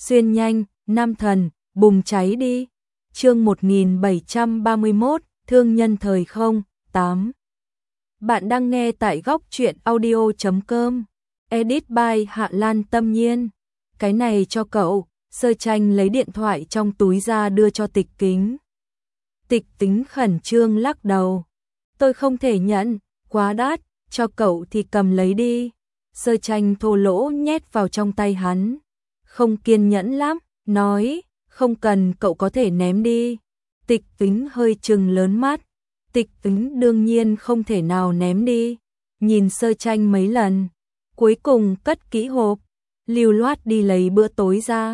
xuyên nhanh, nam thần, bùng cháy đi. Chương 1731, thương nhân thời không, 8. Bạn đang nghe tại góc truyện audio.com. Edit by Hạ Lan Tâm Nhiên. Cái này cho cậu. Sơ Tranh lấy điện thoại trong túi ra đưa cho Tịch Kính. Tịch Kính khẩn trương lắc đầu. Tôi không thể nhận, quá đắt, cho cậu thì cầm lấy đi. Sơ Tranh thô lỗ nhét vào trong tay hắn. Không kiên nhẫn lắm, nói, không cần, cậu có thể ném đi. Tịch Kính hơi trừng lớn mắt. Tịch Kính đương nhiên không thể nào ném đi. Nhìn Sơ Tranh mấy lần, cuối cùng cất kỹ hộp, lưu loát đi lấy bữa tối ra.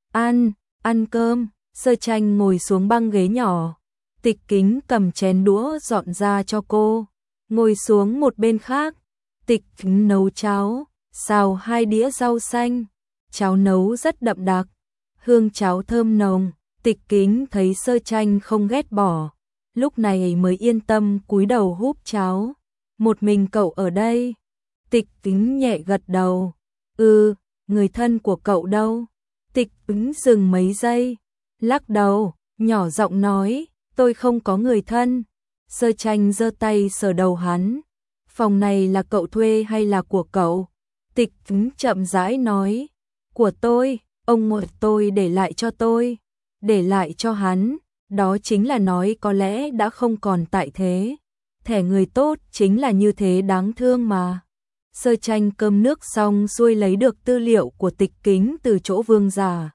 Ăn cơm. Sơ Tranh ngồi xuống băng ghế nhỏ. Tịch Kính cầm chén đũa dọn ra cho cô, ngồi xuống một bên khác. Tịch Kính nấu cháo, xào 2 đĩa rau xanh. Cháo nấu rất đậm đặc, hương cháo thơm nồng. Tịch Kính thấy Sơ Tranh không ghét bỏ, lúc này mới yên tâm cúi đầu húp cháo. Một mình cậu ở đây? Tịch Kính nhẹ gật đầu. Người thân của cậu đâu? Tịch Kính dừng mấy giây, lắc đầu, nhỏ giọng nói, tôi không có người thân. Sơ Tranh giơ tay sờ đầu hắn. Phòng này là cậu thuê hay là của cậu? Tịch Kính chậm rãi nói, của tôi, ông ngoại tôi để lại cho tôi. Để lại cho hắn, đó chính là nói có lẽ đã không còn tại thế. Thẻ người tốt chính là như thế, đáng thương mà. Sơ Tranh cơm nước xong xuôi lấy được tư liệu của Tịch Kính từ chỗ Vương già.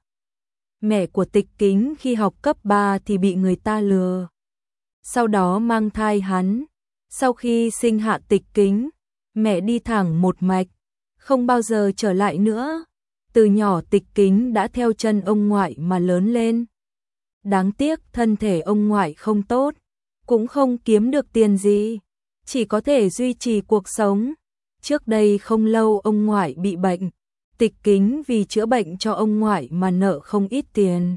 Mẹ của Tịch Kính khi học cấp 3 thì bị người ta lừa, sau đó mang thai hắn. Sau khi sinh hạ Tịch Kính, mẹ đi thẳng một mạch, không bao giờ trở lại nữa. Từ nhỏ Tịch Kính đã theo chân ông ngoại mà lớn lên. Đáng tiếc thân thể ông ngoại không tốt, cũng không kiếm được tiền gì, chỉ có thể duy trì cuộc sống. Trước đây không lâu ông ngoại bị bệnh, Tịch Kính vì chữa bệnh cho ông ngoại mà nợ không ít tiền.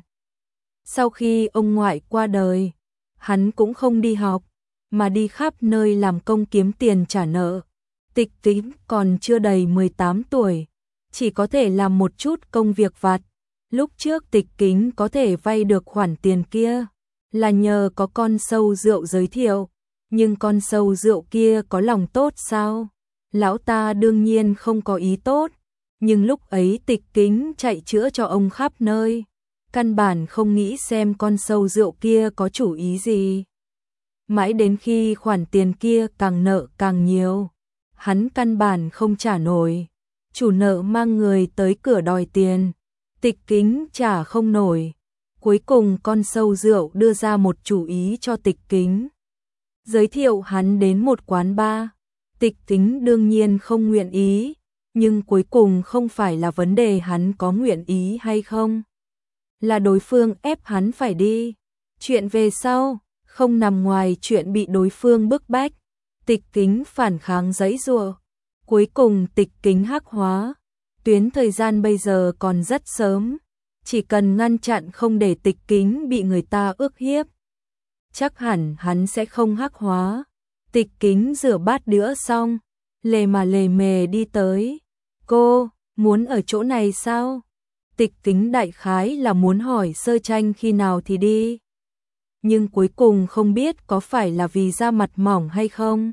Sau khi ông ngoại qua đời, hắn cũng không đi học, mà đi khắp nơi làm công kiếm tiền trả nợ. Tịch Kính còn chưa đầy 18 tuổi, chỉ có thể làm một chút công việc vặt. Lúc trước Tịch Kính có thể vay được khoản tiền kia là nhờ có con sâu rượu giới thiệu, nhưng con sâu rượu kia có lòng tốt sao? Lão ta đương nhiên không có ý tốt, nhưng lúc ấy Tịch Kính chạy chữa cho ông khắp nơi, căn bản không nghĩ xem con sâu rượu kia có chủ ý gì. Mãi đến khi khoản tiền kia càng nợ càng nhiều, hắn căn bản không trả nổi, chủ nợ mang người tới cửa đòi tiền, Tịch Kính trả không nổi. Cuối cùng con sâu rượu đưa ra một chủ ý cho Tịch Kính, giới thiệu hắn đến một quán bar. Tịch Kính đương nhiên không nguyện ý, nhưng cuối cùng không phải là vấn đề hắn có nguyện ý hay không, là đối phương ép hắn phải đi. Chuyện về sau không nằm ngoài chuyện bị đối phương bức bách. Tịch Kính phản kháng giãy giụa, cuối cùng Tịch Kính hắc hóa. Tuyến thời gian bây giờ còn rất sớm, chỉ cần ngăn chặn không để Tịch Kính bị người ta ức hiếp, chắc hẳn hắn sẽ không hắc hóa. Tịch Kính rửa bát đĩa xong, lề mà lề mề đi tới. Cô, muốn ở chỗ này sao? Tịch Kính đại khái là muốn hỏi Sơ Tranh khi nào thì đi, nhưng cuối cùng không biết có phải là vì da mặt mỏng hay không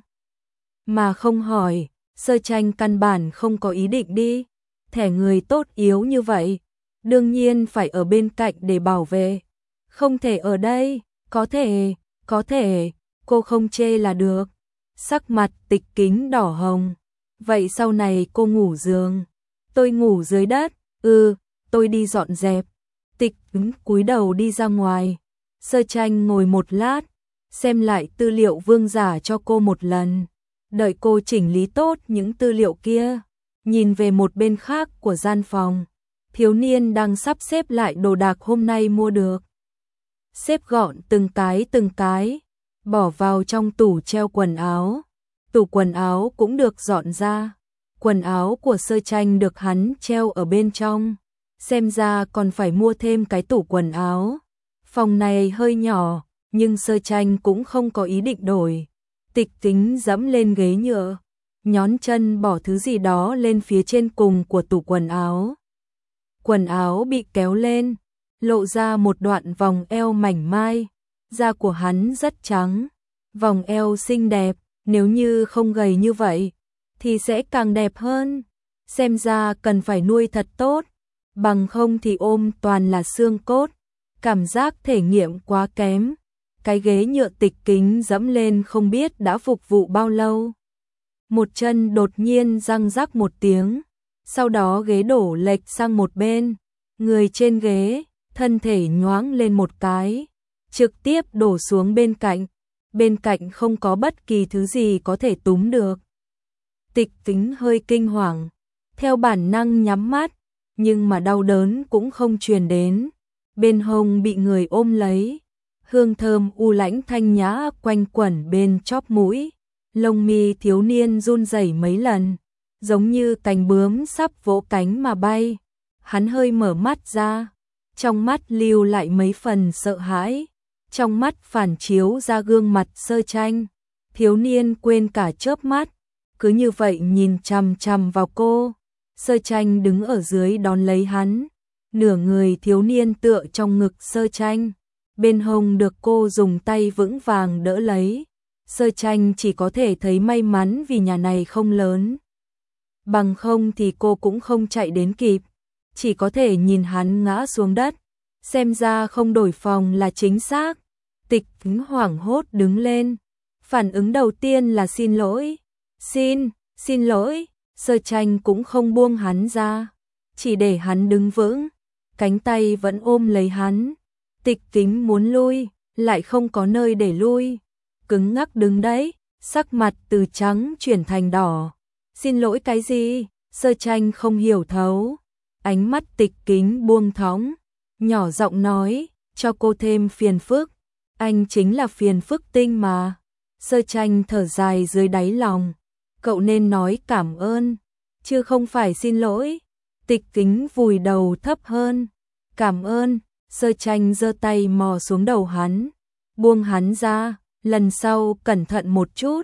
mà không hỏi. Sơ Tranh căn bản không có ý định đi, thẻ người tốt yếu như vậy, đương nhiên phải ở bên cạnh để bảo vệ. Không thể ở đây, có thể, cô không chê là được. Sắc mặt Tịch Kính đỏ hồng. Vậy sau này cô ngủ giường, tôi ngủ dưới đất. Tôi đi dọn dẹp. Tịch Kính cúi đầu đi ra ngoài. Sơ Tranh ngồi một lát, xem lại tư liệu Vương giả cho cô một lần. Đợi cô chỉnh lý tốt những tư liệu kia, nhìn về một bên khác của gian phòng, thiếu niên đang sắp xếp lại đồ đạc hôm nay mua được. Xếp gọn từng cái, bỏ vào trong tủ treo quần áo. Tủ quần áo cũng được dọn ra. Quần áo của Sơ Tranh được hắn treo ở bên trong. Xem ra còn phải mua thêm cái tủ quần áo. Phòng này hơi nhỏ, nhưng Sơ Tranh cũng không có ý định đổi. Tịch Kính dẫm lên ghế nhựa, nhón chân bỏ thứ gì đó lên phía trên cùng của tủ quần áo. quần áo bị kéo lên, lộ ra một đoạn vòng eo mảnh mai, da của hắn rất trắng, vòng eo xinh đẹp, nếu như không gầy như vậy thì sẽ càng đẹp hơn, xem ra cần phải nuôi thật tốt, bằng không thì ôm toàn là xương cốt, cảm giác thể nghiệm quá kém. Cái ghế nhựa Tịch Kính dẫm lên không biết đã phục vụ bao lâu. Một chân đột nhiên răng rắc một tiếng, sau đó ghế đổ lệch sang một bên, người trên ghế, thân thể nhoáng lên một cái, trực tiếp đổ xuống bên cạnh không có bất kỳ thứ gì có thể túm được. Tịch Kính hơi kinh hoàng, theo bản năng nhắm mắt, nhưng mà đau đớn cũng không truyền đến, bên hông bị người ôm lấy, hương thơm u lãnh thanh nhã quanh quẩn bên chóp mũi, lông mi thiếu niên run rẩy mấy lần, giống như cánh bướm sắp vỗ cánh mà bay. Hắn hơi mở mắt ra, trong mắt lưu lại mấy phần sợ hãi, trong mắt phản chiếu ra gương mặt Sơ Tranh. Thiếu niên quên cả chớp mắt, cứ như vậy nhìn chằm chằm vào cô. Sơ Tranh đứng ở dưới đón lấy hắn, nửa người thiếu niên tựa trong ngực Sơ Tranh, bên hông được cô dùng tay vững vàng đỡ lấy. Sơ Tranh chỉ có thể thấy may mắn vì nhà này không lớn, bằng không thì cô cũng không chạy đến kịp, chỉ có thể nhìn hắn ngã xuống đất, xem ra không đổi phòng là chính xác. Tịch Kính hoảng hốt đứng lên, phản ứng đầu tiên là xin lỗi. Xin lỗi. Sơ Tranh cũng không buông hắn ra, chỉ để hắn đứng vững, cánh tay vẫn ôm lấy hắn. Tịch Kính muốn lui, lại không có nơi để lui, cứng ngắc đứng đấy, sắc mặt từ trắng chuyển thành đỏ. Xin lỗi cái gì? Sơ Tranh không hiểu thấu, ánh mắt Tịch Kính buông thõng, nhỏ giọng nói, cho cô thêm phiền phức, anh chính là phiền phức tinh mà. Sơ Tranh thở dài dưới đáy lòng, cậu nên nói cảm ơn, chứ không phải xin lỗi. Tịch Kính vùi đầu thấp hơn, cảm ơn. Sơ Tranh giơ tay mò xuống đầu hắn, buông hắn ra, lần sau cẩn thận một chút.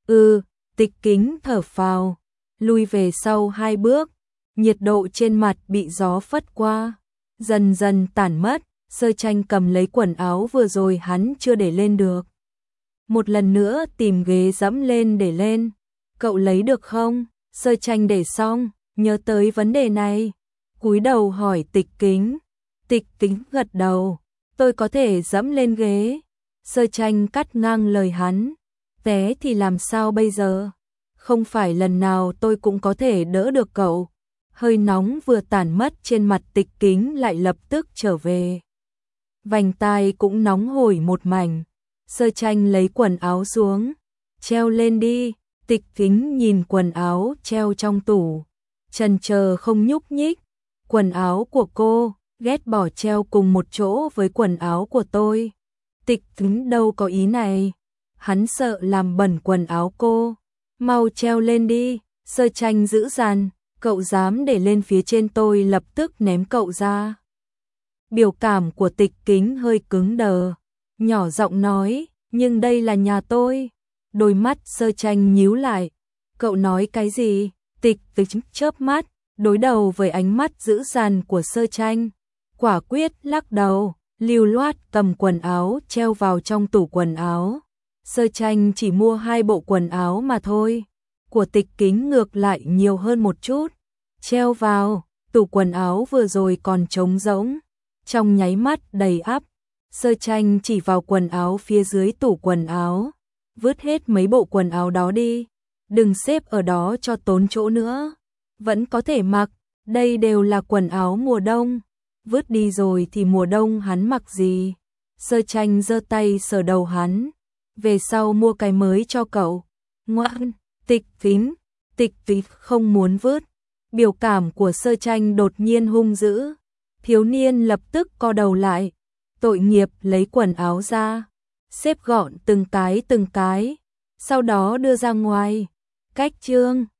Tịch Kính thở phào, lui về sau 2 bước, nhiệt độ trên mặt bị gió phất qua, dần dần tản mất. Sơ Tranh cầm lấy quần áo vừa rồi hắn chưa để lên được, một lần nữa tìm ghế dẫm lên để lên. Cậu lấy được không? Sơ Tranh để xong, nhớ tới vấn đề này, cúi đầu hỏi Tịch Kính. Tịch Kính gật đầu, tôi có thể dẫm lên ghế. Sơ Tranh cắt ngang lời hắn, té thì làm sao bây giờ? Không phải lần nào tôi cũng có thể đỡ được cậu. Hơi nóng vừa tản mất trên mặt Tịch Kính lại lập tức trở về, vành tai cũng nóng hổi một mảnh. Sơ Tranh lấy quần áo xuống, treo lên đi. Tịch Kính nhìn quần áo treo trong tủ, chần chờ không nhúc nhích. Quần áo của cô, ghét bỏ treo cùng một chỗ với quần áo của tôi. Tịch Kính đâu có ý này, hắn sợ làm bẩn quần áo cô. Mau treo lên đi. Sơ Tranh dữ dằn, cậu dám để lên phía trên tôi lập tức ném cậu ra. Biểu cảm của Tịch Kính hơi cứng đờ, nhỏ giọng nói, nhưng đây là nhà tôi. Đôi mắt Sơ Tranh nhíu lại, cậu nói cái gì? Tịch Kính chớp mắt, đối đầu với ánh mắt dữ dằn của Sơ Tranh, quả quyết lắc đầu, lưu loát cầm quần áo treo vào trong tủ quần áo. Sơ Tranh chỉ mua 2 bộ quần áo mà thôi, của Tịch Kính ngược lại nhiều hơn một chút. Treo vào, tủ quần áo vừa rồi còn trống rỗng, trong nháy mắt đầy ắp. Sơ Tranh chỉ vào quần áo phía dưới tủ quần áo, vứt hết mấy bộ quần áo đó đi, đừng xếp ở đó cho tốn chỗ nữa, vẫn có thể mặc, đây đều là quần áo mùa đông, vứt đi rồi thì mùa đông hắn mặc gì? Sơ Tranh giơ tay sờ đầu hắn, về sau mua cái mới cho cậu. Ngoan. Tịch Kính không muốn vứt. Biểu cảm của Sơ Tranh đột nhiên hung dữ, thiếu niên lập tức co đầu lại, tội nghiệp lấy quần áo ra, xếp gọn từng cái, sau đó đưa ra ngoài. Cách chương